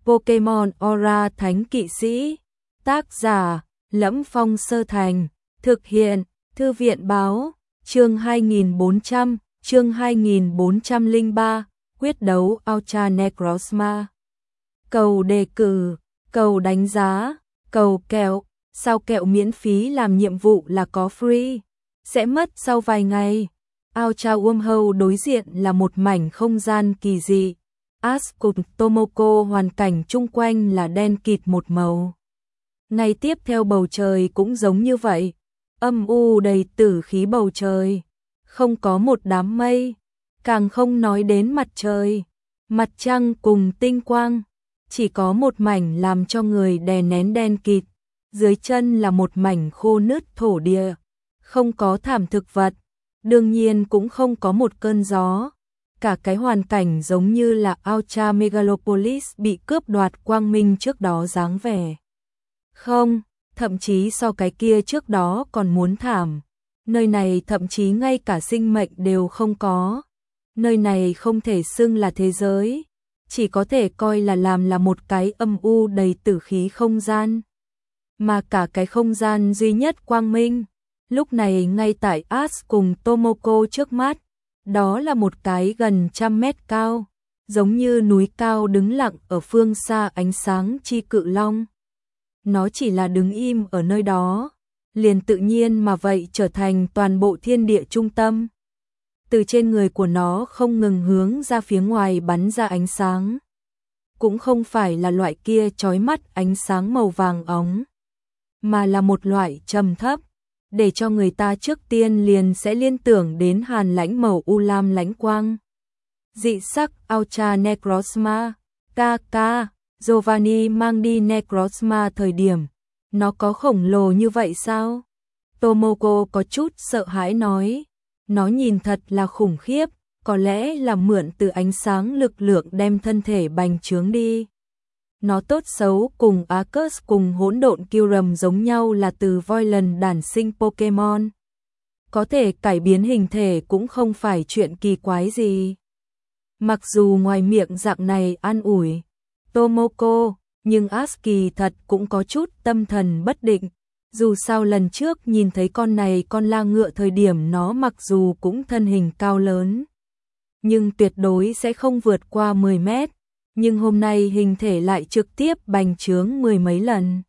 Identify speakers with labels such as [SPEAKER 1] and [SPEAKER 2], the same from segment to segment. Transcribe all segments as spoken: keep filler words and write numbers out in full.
[SPEAKER 1] Pokemon Aura Thánh Kỵ Sĩ. Tác giả: Lẫm Phong Sơ Thành. Thực hiện: Thư viện báo. Chương hai nghìn bốn trăm, chương hai nghìn bốn trăm lẻ ba, quyết đấu Ultra Necrozma. Cầu đề cử, cầu đánh giá, cầu kẹo, sao kẹo miễn phí làm nhiệm vụ là có free, sẽ mất sau vài ngày. Ultra Wormhole đối diện là một mảnh không gian kỳ dị. Ash cùng Tomoko hoàn cảnh chung quanh là đen kịt một màu. Ngày tiếp theo bầu trời cũng giống như vậy, âm u đầy tử khí bầu trời, không có một đám mây, càng không nói đến mặt trời, mặt trăng cùng tinh quang, chỉ có một mảnh làm cho người đè nén đen kịt, dưới chân là một mảnh khô nứt thổ địa, không có thảm thực vật, đương nhiên cũng không có một cơn gió. Cả cái hoàn cảnh giống như là Ultra Megalopolis bị cướp đoạt quang minh trước đó dáng vẻ. Không, thậm chí so cái kia trước đó còn muốn thảm. Nơi này thậm chí ngay cả sinh mệnh đều không có. Nơi này không thể xưng là thế giới, chỉ có thể coi là làm là một cái âm u đầy tử khí không gian. Mà cả cái không gian duy nhất quang minh, lúc này ngay tại Ash cùng Tomoko trước mắt. Đó là một cái gần trăm mét cao, giống như núi cao đứng lặng ở phương xa ánh sáng chi cự long. Nó chỉ là đứng im ở nơi đó, liền tự nhiên mà vậy trở thành toàn bộ thiên địa trung tâm. Từ trên người của nó không ngừng hướng ra phía ngoài bắn ra ánh sáng. Cũng không phải là loại kia chói mắt ánh sáng màu vàng óng, mà là một loại trầm thấp, để cho người ta trước tiên liền sẽ liên tưởng đến hàn lãnh màu u lam lãnh quang. Dị sắc Ultra Necrozma. Kaka, Giovanni mang đi Necrozma thời điểm, nó có khổng lồ như vậy sao? Tomoko có chút sợ hãi nói, nó nhìn thật là khủng khiếp, có lẽ là mượn từ ánh sáng lực lượng đem thân thể bành trướng đi. Nó tốt xấu cùng Arceus cùng hỗn độn Kyurem giống nhau là từ voi lần đản sinh Pokemon. Có thể cải biến hình thể cũng không phải chuyện kỳ quái gì. Mặc dù ngoài miệng dạng này an ủi Tomoko, nhưng Ash kỳ thật cũng có chút tâm thần bất định. Dù sao lần trước nhìn thấy con này con la ngựa thời điểm nó mặc dù cũng thân hình cao lớn, nhưng tuyệt đối sẽ không vượt qua mười mét. Nhưng hôm nay hình thể lại trực tiếp bành trướng mười mấy lần.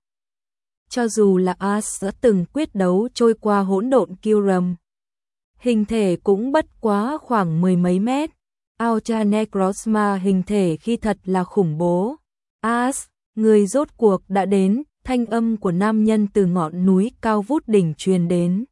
[SPEAKER 1] Cho dù là Ash đã từng quyết đấu trôi qua hỗn độn Kyurem, hình thể cũng bất quá khoảng mười mấy mét. Ultra Necrozma hình thể khi thật là khủng bố. Ash, người rốt cuộc đã đến, thanh âm của nam nhân từ ngọn núi cao vút đỉnh truyền đến.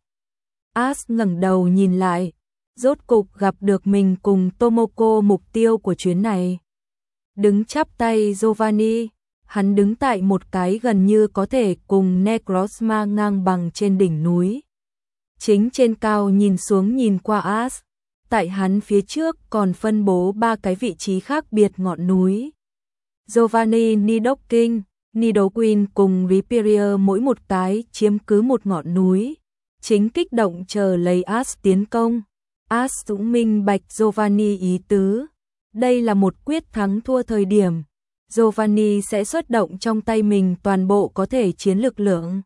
[SPEAKER 1] Ash ngẩng đầu nhìn lại, rốt cục gặp được mình cùng Tomoko mục tiêu của chuyến này. Đứng chắp tay Giovanni, hắn đứng tại một cái gần như có thể cùng Necrozma ngang bằng trên đỉnh núi. Chính trên cao nhìn xuống nhìn qua Ash, tại hắn phía trước còn phân bố ba cái vị trí khác biệt ngọn núi. Giovanni Nidoking, Nidoqueen cùng Rhyperior mỗi một cái chiếm cứ một ngọn núi, chính kích động chờ lấy Ash tiến công. Ash cũng minh bạch Giovanni ý tứ. Đây là một quyết thắng thua thời điểm, Giovanni sẽ xuất động trong tay mình toàn bộ có thể chiến lực lượng.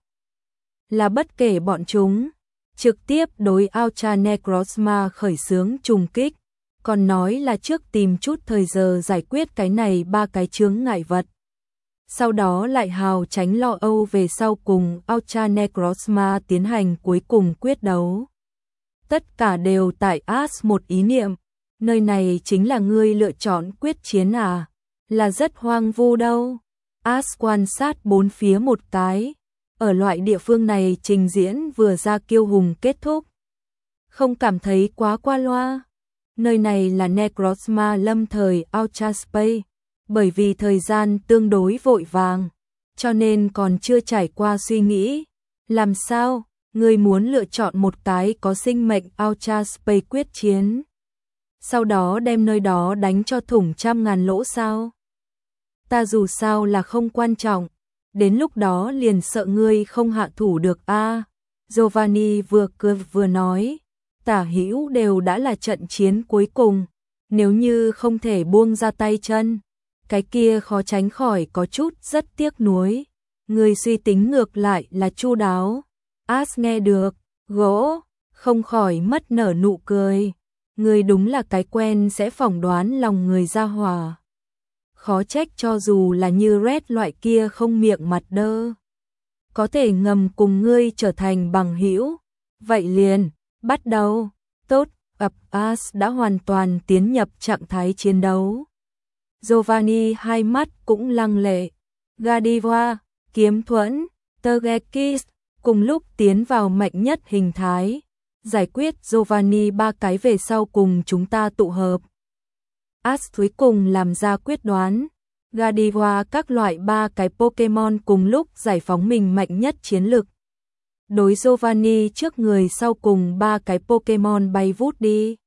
[SPEAKER 1] Là bất kể bọn chúng, trực tiếp đối Ultra Necrozma khởi xướng trùng kích, còn nói là trước tìm chút thời giờ giải quyết cái này ba cái chướng ngại vật. Sau đó lại hào tránh lo âu về sau cùng Ultra Necrozma tiến hành cuối cùng quyết đấu. Tất cả đều tại Ash một ý niệm. Nơi này chính là ngươi lựa chọn quyết chiến à? Là rất hoang vu đâu. Ash quan sát bốn phía một cái. Ở loại địa phương này trình diễn vừa ra kiêu hùng kết thúc. Không cảm thấy quá qua loa. Nơi này là Necrozma lâm thời Ultra Space. Bởi vì thời gian tương đối vội vàng, cho nên còn chưa trải qua suy nghĩ. Làm sao? Ngươi muốn lựa chọn một cái có sinh mệnh Ultra Space quyết chiến, sau đó đem nơi đó đánh cho thủng trăm ngàn lỗ sao? Ta dù sao là không quan trọng, đến lúc đó liền sợ ngươi không hạ thủ được a. À, Giovanni vừa cười vừa nói, tả hữu đều đã là trận chiến cuối cùng, nếu như không thể buông ra tay chân, cái kia khó tránh khỏi có chút rất tiếc nuối. Người suy tính ngược lại là chu đáo. As nghe được, gỗ, không khỏi mất nở nụ cười. Người đúng là cái quen sẽ phỏng đoán lòng người ra hỏa. Khó trách cho dù là như Red loại kia không miệng mặt đơ, có thể ngầm cùng ngươi trở thành bằng hữu. Vậy liền, bắt đầu. Tốt, ập As đã hoàn toàn tiến nhập trạng thái chiến đấu. Giovanni hai mắt cũng lăng lệ. Godiva, kiếm thuẫn, Tergekis cùng lúc tiến vào mạnh nhất hình thái. Giải quyết Giovanni ba cái về sau cùng chúng ta tụ hợp. As cuối cùng làm ra quyết đoán. Godiva các loại ba cái Pokemon cùng lúc giải phóng mình mạnh nhất chiến lực. Đối Giovanni trước người sau cùng ba cái Pokemon bay vút đi.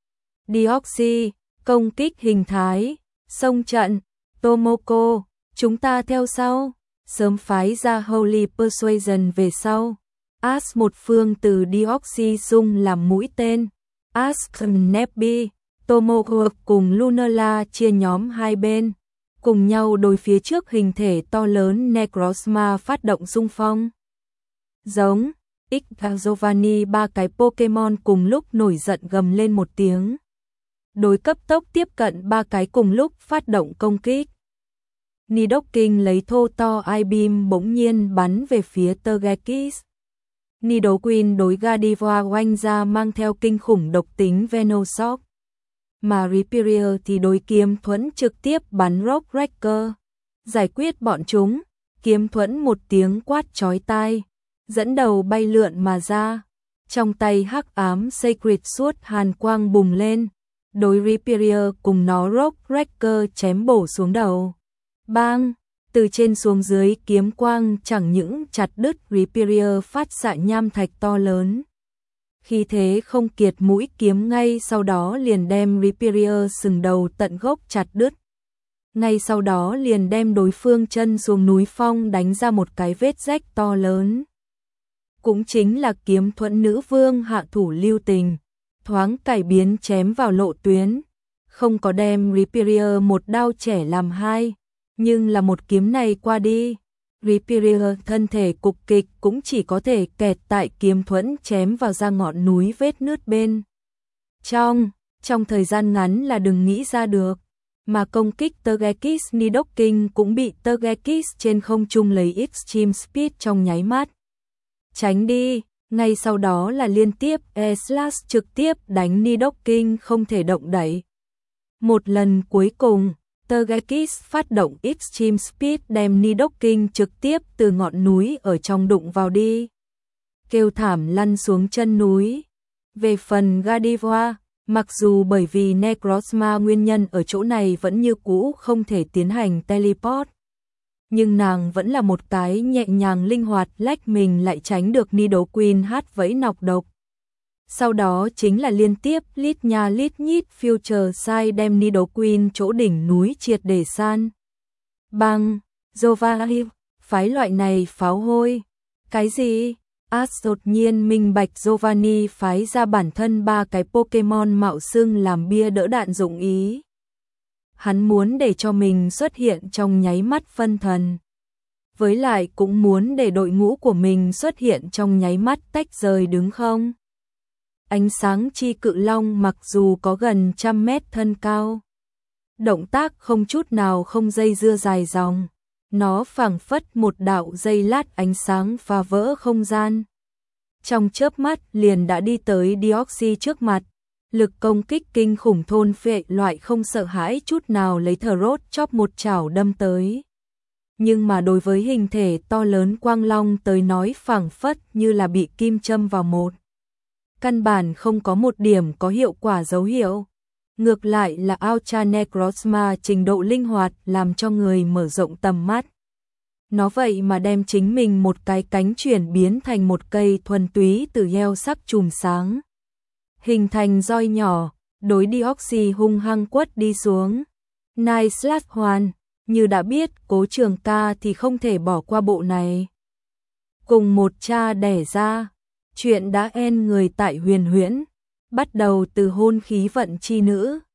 [SPEAKER 1] Deoxys, công kích hình thái, xông trận, Tomoko, chúng ta theo sau, sớm phái ra Holy Persuasion về sau. As một phương từ Deoxys Dung làm mũi tên, As Kneppy, Tomoko cùng Lunala chia nhóm hai bên, cùng nhau đối phía trước hình thể to lớn Necrozma phát động xung phong. Giống, X và Giovanni ba cái Pokemon cùng lúc nổi giận gầm lên một tiếng. Đối cấp tốc tiếp cận ba cái cùng lúc phát động công kích. Nidoking lấy thô to I-beam bỗng nhiên bắn về phía Tergekis. Nidoqueen đối Godiva oanh ra mang theo kinh khủng độc tính Venoshock. Mà Rhyperior thì đối kiếm thuẫn trực tiếp bắn Rock Breaker. Giải quyết bọn chúng, kiếm thuẫn một tiếng quát chói tai, dẫn đầu bay lượn mà ra. Trong tay hắc ám Sacred Sword hàn quang bùng lên, đối Rhyperior cùng nó Rock Breaker chém bổ xuống đầu. Bang! Từ trên xuống dưới kiếm quang chẳng những chặt đứt Rhyperior phát xạ nham thạch to lớn. Khi thế không kiệt mũi kiếm ngay sau đó liền đem Rhyperior sừng đầu tận gốc chặt đứt. Ngay sau đó liền đem đối phương chân xuống núi phong đánh ra một cái vết rách to lớn. Cũng chính là kiếm thuẫn nữ vương hạ thủ lưu tình, thoáng cải biến chém vào lộ tuyến. Không có đem Rhyperior một đao chẻ làm hai, nhưng là một kiếm này qua đi. Rhyperior thân thể cục kịch cũng chỉ có thể kẹt tại kiếm thuẫn chém vào ra ngọn núi vết nứt bên. Trong, trong thời gian ngắn là đừng nghĩ ra được, mà công kích Tergekis Nidoking cũng bị Tergekis trên không trung lấy Extreme Speed trong nháy mắt. Tránh đi, ngay sau đó là liên tiếp E-Slash trực tiếp đánh Nidoking không thể động đậy. Một lần cuối cùng, Tergekis phát động Extreme Speed đem Nidoking trực tiếp từ ngọn núi ở trong đụng vào đi. Kêu thảm lăn xuống chân núi. Về phần Godiva, mặc dù bởi vì Necrozma nguyên nhân ở chỗ này vẫn như cũ không thể tiến hành teleport, nhưng nàng vẫn là một cái nhẹ nhàng linh hoạt lách mình lại tránh được Nidoqueen hát vẫy nọc độc. Sau đó chính là liên tiếp lít nha lít nhít Future Sight đem Nidoqueen chỗ đỉnh núi triệt để san. Bang, Giovanni, phái loại này pháo hôi. Cái gì? As đột nhiên minh bạch Giovanni phái ra bản thân ba cái Pokemon mạo xưng làm bia đỡ đạn dụng ý. Hắn muốn để cho mình xuất hiện trong nháy mắt phân thần. Với lại cũng muốn để đội ngũ của mình xuất hiện trong nháy mắt tách rời đứng không? Ánh sáng chi cự long mặc dù có gần trăm mét thân cao, động tác không chút nào không dây dưa dài dòng, nó phảng phất một đạo dây lát ánh sáng phá vỡ không gian. Trong chớp mắt liền đã đi tới Deoxys trước mặt, lực công kích kinh khủng thôn phệ loại không sợ hãi chút nào lấy Throat chóp một chảo đâm tới. Nhưng mà đối với hình thể to lớn quang long tới nói phảng phất như là bị kim châm vào một. Căn bản không có một điểm có hiệu quả dấu hiệu. Ngược lại là Ultra Necrozma trình độ linh hoạt làm cho người mở rộng tầm mắt. Nó vậy mà đem chính mình một cái cánh chuyển biến thành một cây thuần túy từ gieo sắc chùm sáng. Hình thành roi nhỏ, đối Deoxys hung hăng quất đi xuống. Nice Slash Hoàn, như đã biết Cố Trường Ca thì không thể bỏ qua bộ này. Cùng một cha đẻ ra, chuyện đã en người tại huyền huyễn, bắt đầu từ hôn khí vận chi nữ.